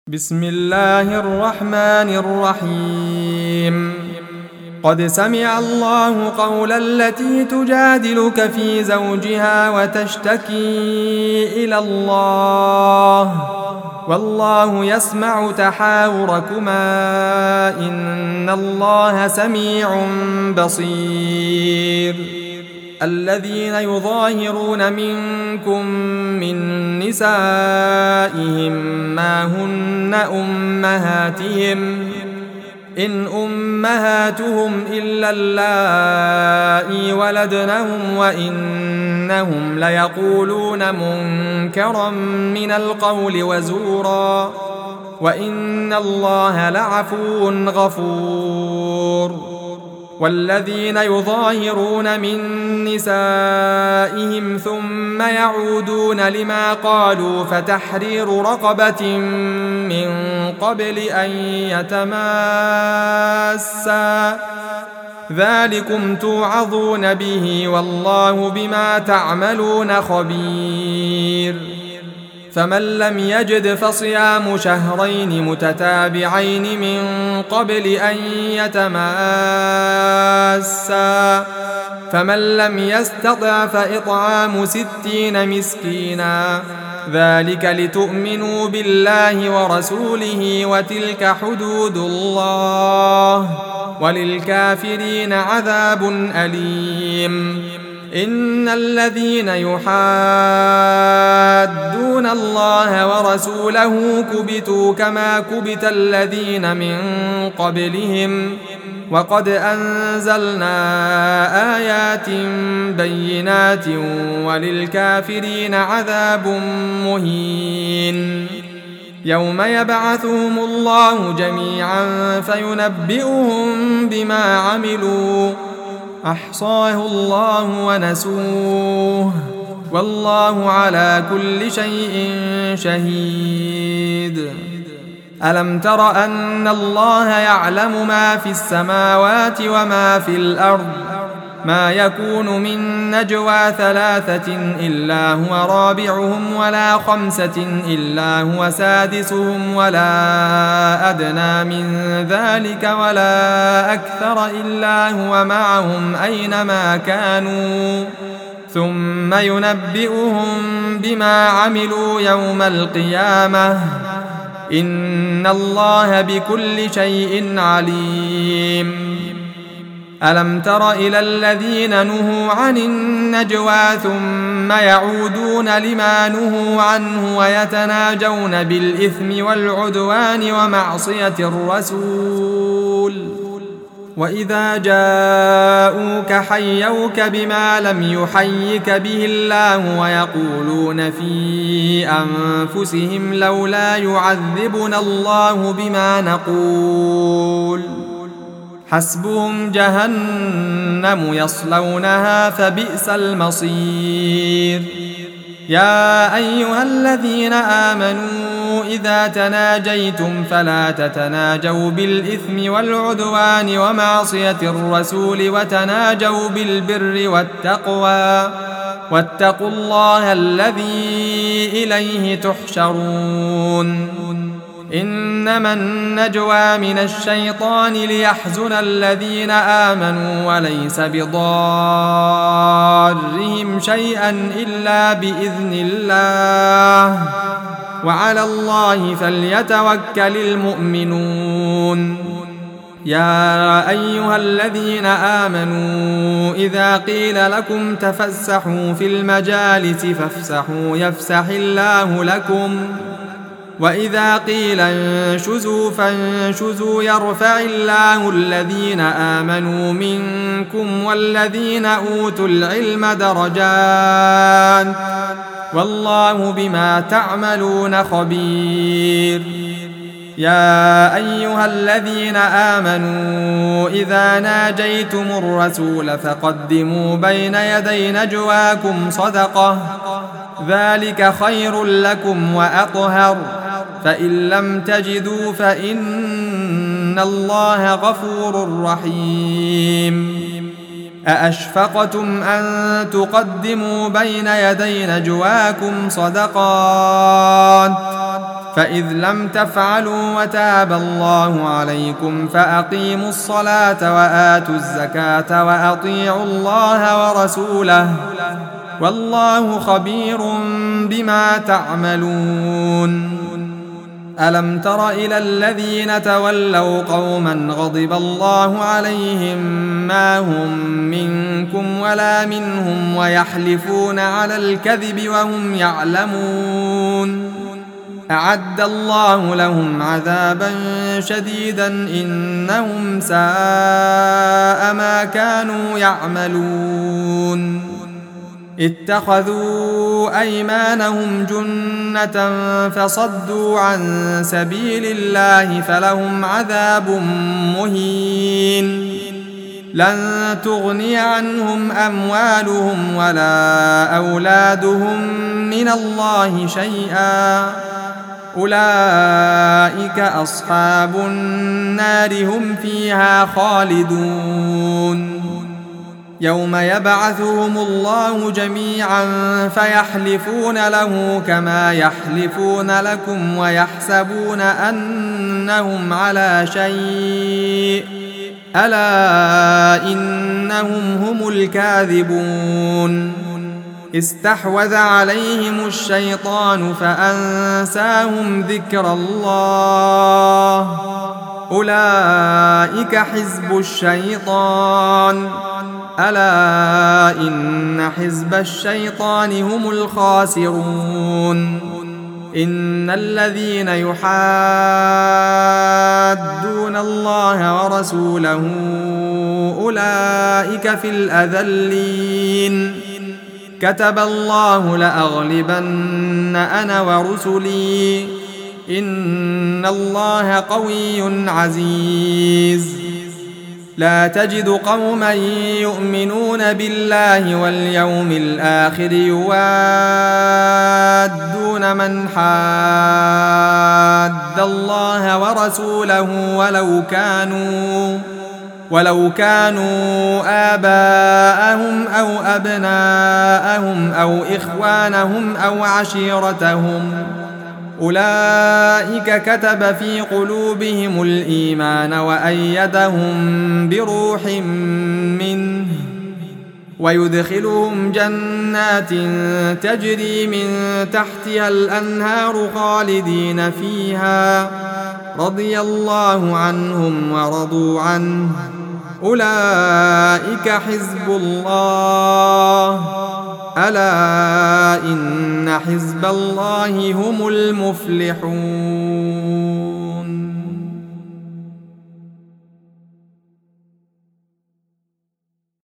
بسم الله الرحمن الرحيم قد سمع الله قول التي تجادلك في زوجها وتشتكي إلى الله والله يسمع تحاوركما إن الله سميع بصير الذين يظاهرون منكم من نسائهم ما هن أمهاتهم إن أمهاتهم إلا اللائي ولدنهم وإنهم ليقولون منكرا من القول وزورا وإن الله لعفو غفور والذين يظاهرون من نسائهم ثم يعودون لما قالوا فتحرير رقبة من قبل أن يتماسا ذلكم توعظون به والله بما تعملون خبير فمن لم يجد فصيام شهرين متتابعين من قبل أن يتماسا فمن لم يستطع فإطعام 60 مسكينا ذلك لتؤمنوا بالله ورسوله وتلك حدود الله وللكافرين عذاب أليم إن الذين يحادون الله ورسوله كبتوا كما كبت الذين من قبلهم وقد أنزلنا آيات بينات وللكافرين عذاب مهين يوم يبعثهم الله جميعا فينبئهم بما عملوا أحصاه الله ونسوه والله على كل شيء شهيد ألم تر أن الله يعلم ما في السماوات وما في الأرض ما يكون من نجوى 3 إلا هو رابعهم ولا 5 إلا هو سادسهم ولا أدنى من ذلك ولا أكثر إلا هو معهم أينما كانوا ثم ينبئهم بما عملوا يوم القيامة إن الله بكل شيء عليم ألم تر إلى الذين نهوا عن النجوى ثم يعودون لما نهوا عنه ويتناجون بالإثم والعدوان ومعصية الرسول وإذا جاءوك حيوك بما لم يحيك به الله ويقولون في أنفسهم لولا يعذبنا الله بما نقول حسبهم جهنم يصلونها فبئس المصير يا أيها الذين آمنوا إذا تناجيتم فلا تتناجوا بالإثم والعدوان ومعصية الرسول وتناجوا بالبر والتقوى واتقوا الله الذي إليه تحشرون إنما النجوى من الشيطان ليحزن الذين آمنوا وليس بضارهم شيئا إلا بإذن الله وعلى الله فليتوكل المؤمنون يا أيها الذين آمنوا إذا قيل لكم تفسحوا في المجالس فافسحوا يفسح الله لكم وإذا قيل انشزوا فانشزوا يرفع الله الذين آمنوا منكم والذين أوتوا العلم درجات والله بما تعملون خبير يا أيها الذين آمنوا إذا ناجيتم الرسول فقدموا بين يدي نجواكم صدقة ذلك خير لكم وأطهر فإن لم تجدوا فإن الله غفور رحيم أأشفقتم أن تقدموا بين يدي نجواكم صدقات فإذ لم تفعلوا وتاب الله عليكم فأقيموا الصلاة وآتوا الزكاة وأطيعوا الله ورسوله والله خبير بما تعملون. ألم تر إلى الذين تولوا قوما غضب الله عليهم ما هم منكم ولا منهم ويحلفون على الكذب وهم يعلمون أعد الله لهم عذابا شديدا إنهم ساء ما كانوا يعملون. اتخذوا أيمانهم جنة فصدوا عن سبيل الله فلهم عذاب مهين لن تغني عنهم أموالهم ولا أولادهم من الله شيئا أولئك أصحاب النار هم فيها خالدون. يوم يبعثهم الله جميعا فيحلفون له كما يحلفون لكم ويحسبون أنهم على شيء ألا إنهم هم الكاذبون. استحوذ عليهم الشيطان فأنساهم ذكر الله أولئك حزب الشيطان ألا إن حزب الشيطان هم الخاسرون. إن الذين يحادون الله ورسوله أولئك في الأذلين كتب الله لأغلبن أنا ورسلي إن الله قوي عزيز. لا تجد قوما يؤمنون بالله واليوم الآخر يوادون من حاد الله ورسوله ولو كانوا آباءهم أو أبناءهم أو إخوانهم أو عشيرتهم أولئك كتب في قلوبهم الإيمان وأيدهم بروح منه ويدخلهم جنات تجري من تحتها الأنهار خالدين فيها رضي الله عنهم ورضوا عنه أولئك حزب الله ألا إن حزب الله هم المفلحون.